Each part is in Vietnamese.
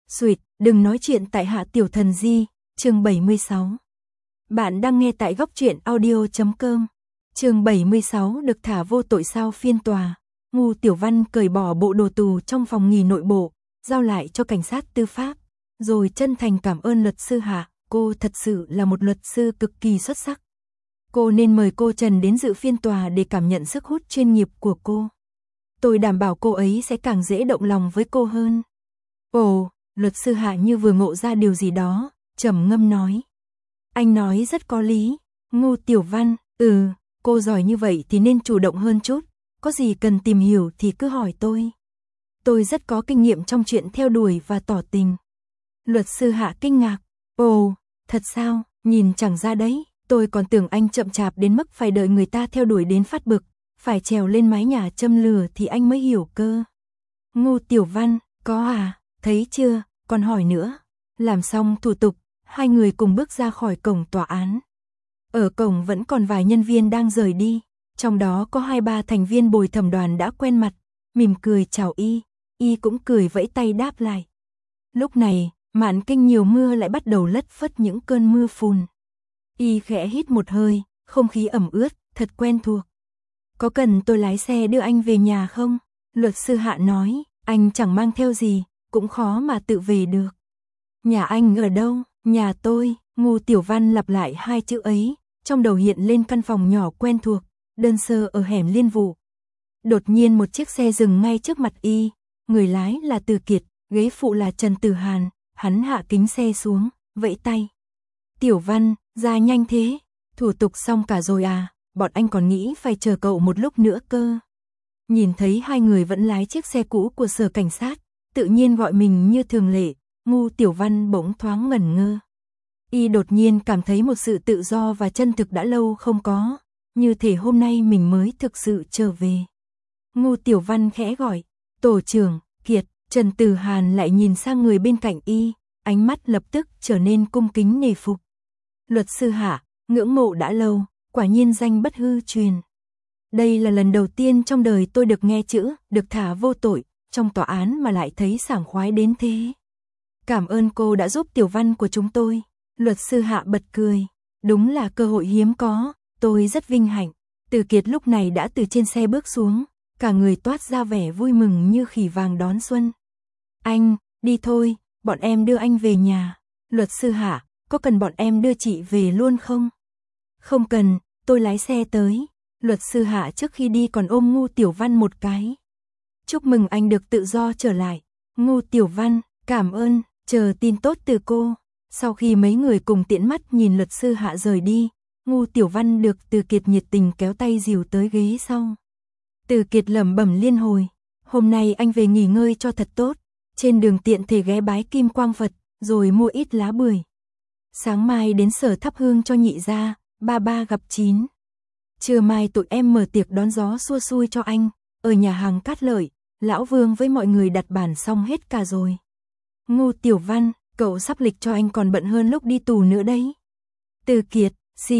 Xuyệt, đừng nói chuyện tại Hạ Tiểu Thần Di, chương 76. Bạn đang nghe tại góc truyện audio.com. Chương 76 được thả vô tội sau phiên tòa. Ngu Tiểu Văn cởi bỏ bộ đồ tù trong phòng nghỉ nội bộ, giao lại cho cảnh sát tư pháp, rồi chân thành cảm ơn luật sư Hạ, cô thật sự là một luật sư cực kỳ xuất sắc. Cô nên mời cô Trần đến dự phiên tòa để cảm nhận sức hút chuyên nghiệp của cô. Tôi đảm bảo cô ấy sẽ càng dễ động lòng với cô hơn. Ồ, luật sư Hạ như vừa ngộ ra điều gì đó, trầm ngâm nói. Anh nói rất có lý. Ngu Tiểu Văn, cô giỏi như vậy thì nên chủ động hơn chút, có gì cần tìm hiểu thì cứ hỏi tôi. Tôi rất có kinh nghiệm trong chuyện theo đuổi và tỏ tình. Luật sư Hạ kinh ngạc. Ồ, thật sao, nhìn chẳng ra đấy, tôi còn tưởng anh chậm chạp đến mức phải đợi người ta theo đuổi đến phát bực, phải trèo lên mái nhà châm lửa thì anh mới hiểu cơ. Ngu Tiểu Văn, có à, thấy chưa, còn hỏi nữa. Làm xong thủ tục, hai người cùng bước ra khỏi cổng tòa án. Ở cổng vẫn còn vài nhân viên đang rời đi, trong đó có 2-3 thành viên bồi thẩm đoàn đã quen mặt, mỉm cười chào y cũng cười vẫy tay đáp lại. Lúc này, Mạn Kinh nhiều mưa lại bắt đầu lất phất những cơn mưa phùn. Y khẽ hít một hơi, không khí ẩm ướt, thật quen thuộc. Có cần tôi lái xe đưa anh về nhà không? Luật sư Hạ nói, anh chẳng mang theo gì, cũng khó mà tự về được. Nhà anh ở đâu? Nhà tôi. Ngu Tiểu Văn lặp lại hai chữ ấy, trong đầu hiện lên căn phòng nhỏ quen thuộc, đơn sơ ở hẻm Liên Vụ. Đột nhiên một chiếc xe dừng ngay trước mặt y, người lái là Từ Kiệt, ghế phụ là Trần Tử Hàn, hắn hạ kính xe xuống, vẫy tay. Tiểu Văn, ra nhanh thế, thủ tục xong cả rồi à, bọn anh còn nghĩ phải chờ cậu một lúc nữa cơ. Nhìn thấy hai người vẫn lái chiếc xe cũ của sở cảnh sát, tự nhiên gọi mình như thường lệ, Ngu Tiểu Văn bỗng thoáng ngẩn ngơ. Y đột nhiên cảm thấy một sự tự do và chân thực đã lâu không có, như thể hôm nay mình mới thực sự trở về. Ngu Tiểu Văn khẽ gọi, tổ trưởng, Kiệt. Trần Tử Hàn lại nhìn sang người bên cạnh y, ánh mắt lập tức trở nên cung kính nể phục. Luật sư Hạ, ngưỡng mộ đã lâu, quả nhiên danh bất hư truyền. Đây là lần đầu tiên trong đời tôi được nghe chữ, được thả vô tội, trong tòa án mà lại thấy sảng khoái đến thế. Cảm ơn cô đã giúp Tiểu Văn của chúng tôi. Luật sư Hạ bật cười. Đúng là cơ hội hiếm có, tôi rất vinh hạnh. Từ Kiệt lúc này đã từ trên xe bước xuống, cả người toát ra vẻ vui mừng như khỉ vàng đón xuân. Anh, đi thôi, bọn em đưa anh về nhà. Luật sư Hạ, có cần bọn em đưa chị về luôn không? Không cần, tôi lái xe tới. Luật sư Hạ trước khi đi còn ôm Ngu Tiểu Văn một cái. Chúc mừng anh được tự do trở lại. Ngu Tiểu Văn, cảm ơn, chờ tin tốt từ cô. Sau khi mấy người cùng tiễn mắt nhìn luật sư Hạ rời đi, Ngu Tiểu Văn được Từ Kiệt nhiệt tình kéo tay dìu tới ghế sau. Từ Kiệt lẩm bẩm liên hồi, hôm nay anh về nghỉ ngơi cho thật tốt, trên đường tiện thể ghé bái Kim Quang Phật, rồi mua ít lá bưởi. Sáng mai đến sở thắp hương cho nhị gia, ba gặp chín. Trưa mai tụi em mở tiệc đón gió xua xui cho anh, ở nhà hàng Cát Lợi, Lão Vương với mọi người đặt bàn xong hết cả rồi. Ngu Tiểu Văn, cậu sắp lịch cho anh còn bận hơn lúc đi tù nữa đấy. Từ Kiệt,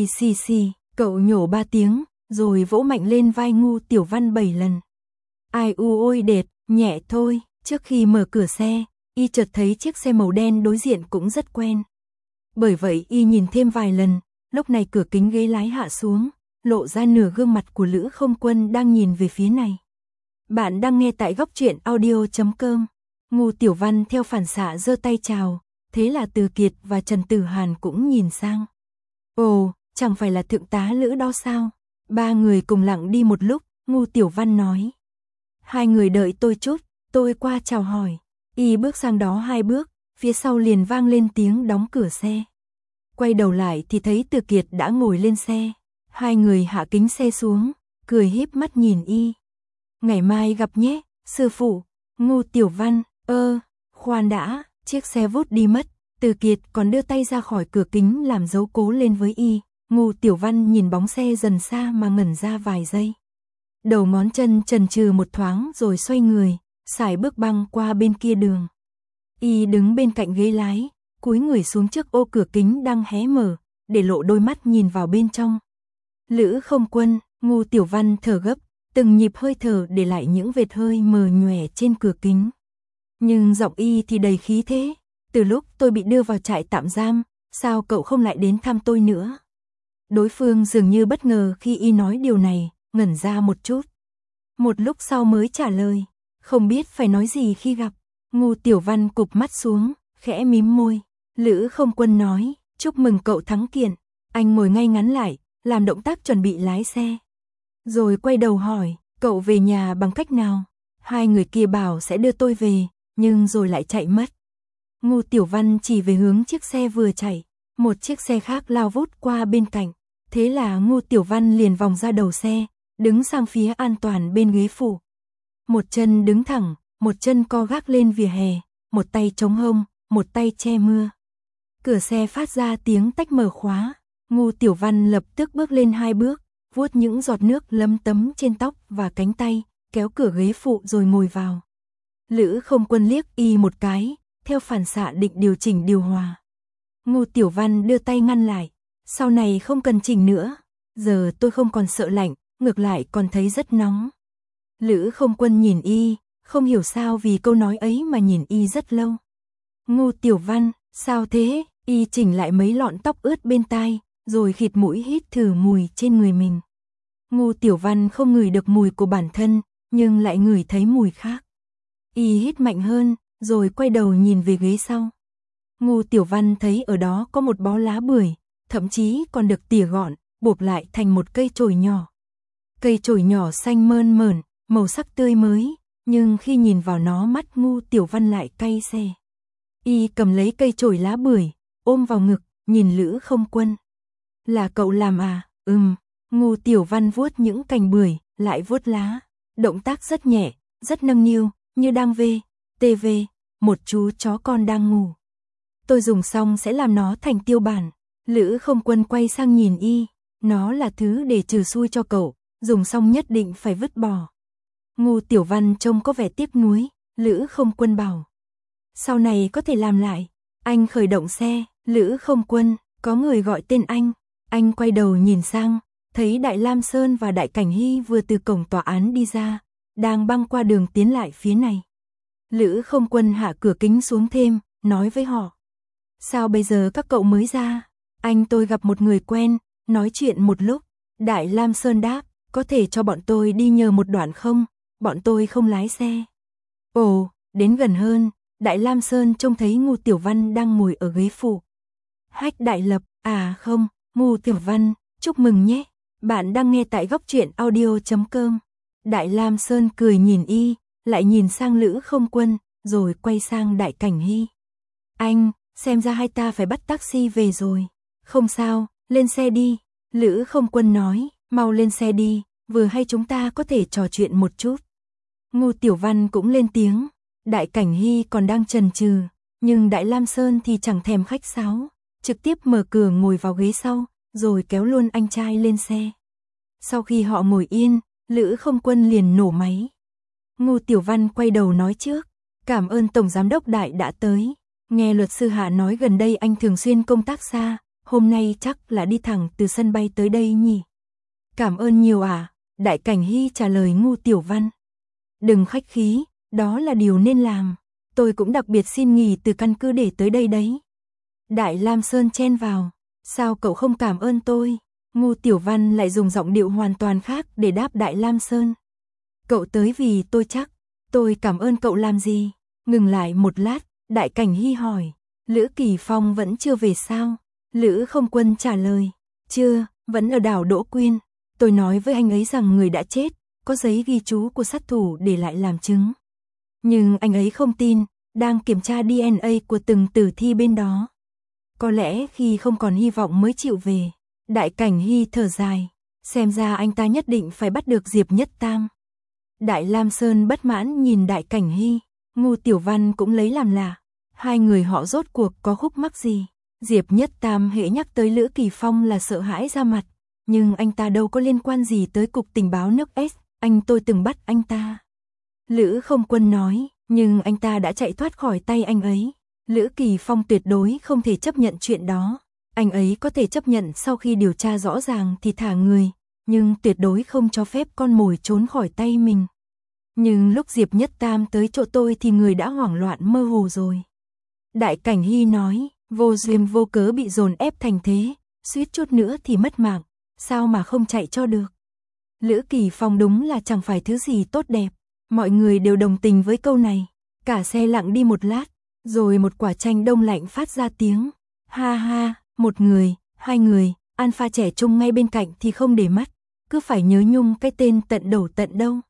xì, cậu nhổ 3 tiếng, rồi vỗ mạnh lên vai Ngu Tiểu Văn 7 lần. Ai u ôi đệt, nhẹ thôi. Trước khi mở cửa xe, y chợt thấy chiếc xe màu đen đối diện cũng rất quen. Bởi vậy y nhìn thêm vài lần, lúc này cửa kính ghế lái hạ xuống, lộ ra nửa gương mặt của Lữ Không Quân đang nhìn về phía này. Bạn đang nghe tại góc truyện audio.com. Ngu Tiểu Văn theo phản xạ giơ tay chào, thế là Từ Kiệt và Trần Tử Hàn cũng nhìn sang. Ồ, chẳng phải là thượng tá Lữ đó sao? Ba người cùng lặng đi một lúc, Ngu Tiểu Văn nói. Hai người đợi tôi chút, tôi qua chào hỏi. Y bước sang đó 2 bước, phía sau liền vang lên tiếng đóng cửa xe. Quay đầu lại thì thấy Từ Kiệt đã ngồi lên xe. Hai người hạ kính xe xuống, cười híp mắt nhìn y. Ngày mai gặp nhé, sư phụ. Ngu Tiểu Văn, khoan đã, chiếc xe vút đi mất. Từ Kiệt còn đưa tay ra khỏi cửa kính làm dấu cố lên với y. Ngu Tiểu Văn nhìn bóng xe dần xa mà ngẩn ra vài giây. Đầu ngón chân chần chừ một thoáng rồi xoay người, sải bước băng qua bên kia đường. Y đứng bên cạnh ghế lái, cúi người xuống trước ô cửa kính đang hé mở, để lộ đôi mắt nhìn vào bên trong. Lữ Không Quân, Ngu Tiểu Văn thở gấp, từng nhịp hơi thở để lại những vệt hơi mờ nhòe trên cửa kính. Nhưng giọng y thì đầy khí thế. Từ lúc tôi bị đưa vào trại tạm giam, sao cậu không lại đến thăm tôi nữa? Đối phương dường như bất ngờ khi y nói điều này, ngẩn ra một chút. Một lúc sau mới trả lời, không biết phải nói gì khi gặp. Ngô Tiểu Văn cụp mắt xuống, khẽ mím môi. Lữ Không Quân nói, chúc mừng cậu thắng kiện. Anh ngồi ngay ngắn lại, làm động tác chuẩn bị lái xe. Rồi quay đầu hỏi, cậu về nhà bằng cách nào? Hai người kia bảo sẽ đưa tôi về, nhưng rồi lại chạy mất. Ngô Tiểu Văn chỉ về hướng chiếc xe vừa chạy, một chiếc xe khác lao vút qua bên cạnh. Thế là Ngô Tiểu Văn liền vòng ra đầu xe, đứng sang phía an toàn bên ghế phụ. Một chân đứng thẳng, một chân co gác lên vỉa hè, một tay chống hông, một tay che mưa. Cửa xe phát ra tiếng tách mở khóa, Ngô Tiểu Văn lập tức bước lên 2 bước, vuốt những giọt nước lấm tấm trên tóc và cánh tay, kéo cửa ghế phụ rồi ngồi vào. Lữ Không Quân liếc y một cái, theo phản xạ định điều chỉnh điều hòa. Ngô Tiểu Văn đưa tay ngăn lại, sau này không cần chỉnh nữa, giờ tôi không còn sợ lạnh, ngược lại còn thấy rất nóng. Lữ Không Quân nhìn y, không hiểu sao vì câu nói ấy mà nhìn y rất lâu. Ngô Tiểu Văn, sao thế? Y chỉnh lại mấy lọn tóc ướt bên tai, rồi khịt mũi hít thử mùi trên người mình. Ngô Tiểu Văn không ngửi được mùi của bản thân, nhưng lại ngửi thấy mùi khác. Y hít mạnh hơn, rồi quay đầu nhìn về ghế sau. Ngô Tiểu Văn thấy ở đó có một bó lá bưởi, thậm chí còn được tỉa gọn, buộc lại thành một cây chổi nhỏ. Cây chổi nhỏ xanh mơn mởn, màu sắc tươi mới, nhưng khi nhìn vào nó mắt Ngô Tiểu Văn lại cay xè. Y cầm lấy cây chổi lá bưởi, ôm vào ngực, nhìn Lữ Không Quân. Là cậu làm à? Ngô Tiểu Văn vuốt những cành bưởi, lại vuốt lá. Động tác rất nhẹ, rất nâng niu, như đang TV, một chú chó con đang ngủ. Tôi dùng xong sẽ làm nó thành tiêu bản. Lữ Không Quân quay sang nhìn y, nó là thứ để trừ xui cho cậu, dùng xong nhất định phải vứt bỏ. Ngô Tiểu Văn trông có vẻ tiếc nuối, Lữ Không Quân bảo. Sau này có thể làm lại. Anh khởi động xe, Lữ Không Quân, có người gọi tên anh. Anh quay đầu nhìn sang, thấy Đại Lam Sơn và Đại Cảnh Hy vừa từ cổng tòa án đi ra, đang băng qua đường tiến lại phía này. Lữ Không Quân hạ cửa kính xuống thêm, nói với họ. Sao bây giờ các cậu mới ra? Anh tôi gặp một người quen, nói chuyện một lúc. Đại Lam Sơn đáp, có thể cho bọn tôi đi nhờ một đoạn không? Bọn tôi không lái xe. Ồ, đến gần hơn, Đại Lam Sơn trông thấy Ngô Tiểu Văn đang ngồi ở ghế phụ. Hách Đại Lập, à không, Ngô Tiểu Văn, chúc mừng nhé. Bạn đang nghe tại góc truyện audio.com. Đại Lam Sơn cười nhìn y, lại nhìn sang Lữ Không Quân, rồi quay sang Đại Cảnh Hy. Anh, xem ra hai ta phải bắt taxi về rồi. Không sao, lên xe đi. Lữ Không Quân nói, mau lên xe đi, vừa hay chúng ta có thể trò chuyện một chút. Ngô Tiểu Văn cũng lên tiếng. Đại Cảnh Hy còn đang chần chừ, nhưng Đại Lam Sơn thì chẳng thèm khách sáo, trực tiếp mở cửa ngồi vào ghế sau, rồi kéo luôn anh trai lên xe. Sau khi họ ngồi yên, Lữ Không Quân liền nổ máy. Ngô Tiểu Văn quay đầu nói trước, cảm ơn Tổng Giám đốc Đại đã tới. Nghe luật sư Hạ nói gần đây anh thường xuyên công tác xa, hôm nay chắc là đi thẳng từ sân bay tới đây nhỉ. Cảm ơn nhiều à? Đại Cảnh Hy trả lời Ngô Tiểu Văn. Đừng khách khí, đó là điều nên làm. Tôi cũng đặc biệt xin nghỉ từ căn cứ để tới đây đấy. Đại Lam Sơn chen vào. Sao cậu không cảm ơn tôi? Ngô Tiểu Văn lại dùng giọng điệu hoàn toàn khác để đáp Đại Lam Sơn. Cậu tới vì tôi chắc. Tôi cảm ơn cậu làm gì? Ngừng lại một lát, Đại Cảnh Hy hỏi. Lữ Kỳ Phong vẫn chưa về sao? Lữ Không Quân trả lời. Chưa, vẫn ở đảo Đỗ Quyên. Tôi nói với anh ấy rằng người đã chết, có giấy ghi chú của sát thủ để lại làm chứng. Nhưng anh ấy không tin, đang kiểm tra DNA của từng tử thi bên đó. Có lẽ khi không còn hy vọng mới chịu về. Đại Cảnh Hy thở dài, xem ra anh ta nhất định phải bắt được Diệp Nhất Tam. Đại Lam Sơn bất mãn nhìn Đại Cảnh Hy, Ngô Tiểu Văn cũng lấy làm lạ. Hai người họ rốt cuộc có khúc mắc gì? Diệp Nhất Tam hễ nhắc tới Lữ Kỳ Phong là sợ hãi ra mặt, nhưng anh ta đâu có liên quan gì tới cục tình báo nước S, anh tôi từng bắt anh ta. Lữ Không Quân nói, nhưng anh ta đã chạy thoát khỏi tay anh ấy. Lữ Kỳ Phong tuyệt đối không thể chấp nhận chuyện đó. Anh ấy có thể chấp nhận sau khi điều tra rõ ràng thì thả người, nhưng tuyệt đối không cho phép con mồi trốn khỏi tay mình. Nhưng lúc Diệp Nhất Tam tới chỗ tôi thì người đã hoảng loạn mơ hồ rồi. Đại Cảnh Hy nói, vô duyên vô cớ bị dồn ép thành thế, suýt chút nữa thì mất mạng, sao mà không chạy cho được. Lữ Kỳ Phong đúng là chẳng phải thứ gì tốt đẹp, mọi người đều đồng tình với câu này. Cả xe lặng đi một lát, rồi một quả chanh đông lạnh phát ra tiếng. Ha ha, một người, hai người, Alpha trẻ trung ngay bên cạnh thì không để mắt, cứ phải nhớ nhung cái tên tận đầu tận đâu.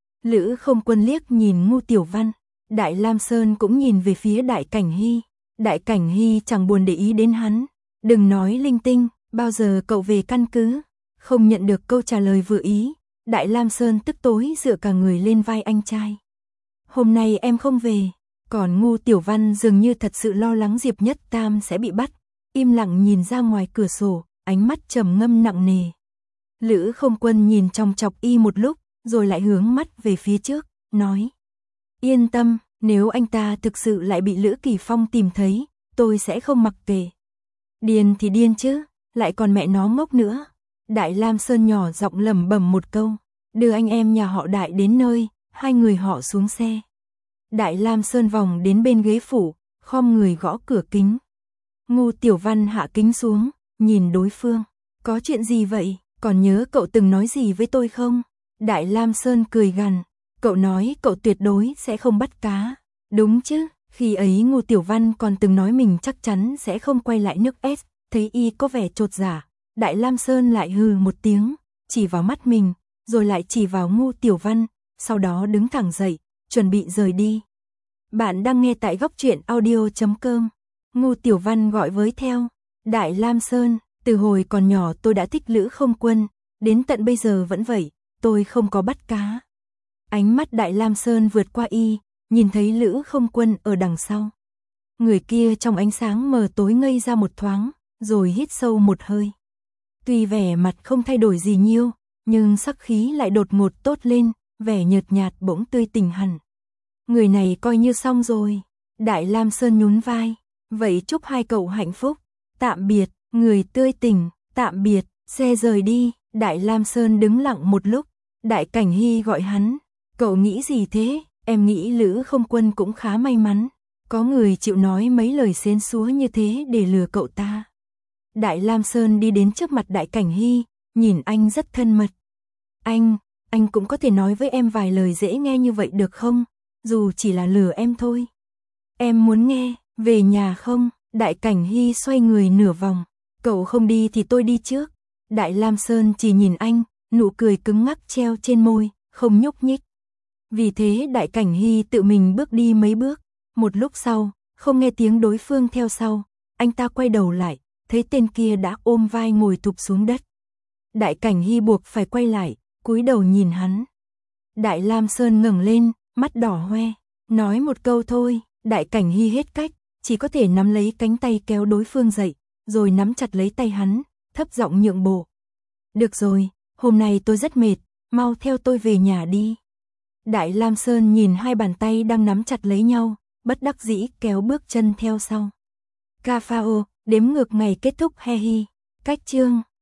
Lữ Không Quân liếc nhìn Ngưu Tiểu Văn, Đại Lam Sơn cũng nhìn về phía Đại Cảnh Hy. Đại Cảnh Hy chẳng buồn để ý đến hắn. Đừng nói linh tinh, bao giờ cậu về căn cứ? Không nhận được câu trả lời vừa ý, Đại Lam Sơn tức tối dựa cả người lên vai anh trai. Hôm nay em không về. Còn Ngưu Tiểu Văn dường như thật sự lo lắng Diệp Nhất Tam sẽ bị bắt, im lặng nhìn ra ngoài cửa sổ, ánh mắt trầm ngâm nặng nề. Lữ Không Quân nhìn chòng chọc y một lúc, rồi lại hướng mắt về phía trước, nói: Yên tâm, nếu anh ta thực sự lại bị Lữ Kỳ Phong tìm thấy, tôi sẽ không mặc kệ. Điên thì điên chứ, lại còn mẹ nó ngốc nữa. Đại Lam Sơn nhỏ giọng lẩm bẩm một câu, đưa anh em nhà họ Đại đến nơi, hai người họ xuống xe. Đại Lam Sơn vòng đến bên ghế phủ, khom người gõ cửa kính. Ngưu Tiểu Văn hạ kính xuống, nhìn đối phương. Có chuyện gì vậy, còn nhớ cậu từng nói gì với tôi không? Đại Lam Sơn cười gằn, cậu nói cậu tuyệt đối sẽ không bắt cá. Đúng chứ, khi ấy Ngưu Tiểu Văn còn từng nói mình chắc chắn sẽ không quay lại nước S, thấy y có vẻ chột dạ. Đại Lam Sơn lại hừ một tiếng, chỉ vào mắt mình, rồi lại chỉ vào Ngưu Tiểu Văn, sau đó đứng thẳng dậy, chuẩn bị rời đi. Bạn đang nghe tại góc truyện audio.com. Ngưu Tiểu Văn gọi với theo. Đại Lam Sơn, từ hồi còn nhỏ tôi đã thích Lữ Không Quân, đến tận bây giờ vẫn vậy, tôi không có bắt cá. Ánh mắt Đại Lam Sơn vượt qua y, nhìn thấy Lữ Không Quân ở đằng sau. Người kia trong ánh sáng mờ tối ngây ra một thoáng, rồi hít sâu một hơi. Tuy vẻ mặt không thay đổi gì nhiều, nhưng sắc khí lại đột ngột tốt lên, vẻ nhợt nhạt bỗng tươi tỉnh hẳn. Người này coi như xong rồi. Đại Lam Sơn nhún vai. Vậy chúc hai cậu hạnh phúc. Tạm biệt, người tươi tỉnh. Tạm biệt, xe rời đi. Đại Lam Sơn đứng lặng một lúc. Đại Cảnh Hy gọi hắn. Cậu nghĩ gì thế? Em nghĩ Lữ Không Quân cũng khá may mắn. Có người chịu nói mấy lời xến xúa như thế để lừa cậu ta. Đại Lam Sơn đi đến trước mặt Đại Cảnh Hy, nhìn anh rất thân mật. Anh cũng có thể nói với em vài lời dễ nghe như vậy được không? Dù chỉ là lừa em thôi. Em muốn nghe, về nhà không? Đại Cảnh Hy xoay người nửa vòng. Cậu không đi thì tôi đi trước. Đại Lam Sơn chỉ nhìn anh, nụ cười cứng ngắc treo trên môi, không nhúc nhích. Vì thế Đại Cảnh Hy tự mình bước đi mấy bước. Một lúc sau, không nghe tiếng đối phương theo sau, anh ta quay đầu lại, thấy tên kia đã ôm vai ngồi thụp xuống đất. Đại Cảnh Hy buộc phải quay lại, cúi đầu nhìn hắn. Đại Lam Sơn ngẩng lên, mắt đỏ hoe, nói một câu thôi. Đại Cảnh Hy hết cách, chỉ có thể nắm lấy cánh tay kéo đối phương dậy, rồi nắm chặt lấy tay hắn, thấp giọng nhượng bộ. Được rồi, hôm nay tôi rất mệt, mau theo tôi về nhà đi. Đại Lam Sơn nhìn hai bàn tay đang nắm chặt lấy nhau, bất đắc dĩ kéo bước chân theo sau. Ca phao, đếm ngược ngày kết thúc he hi. Cách chương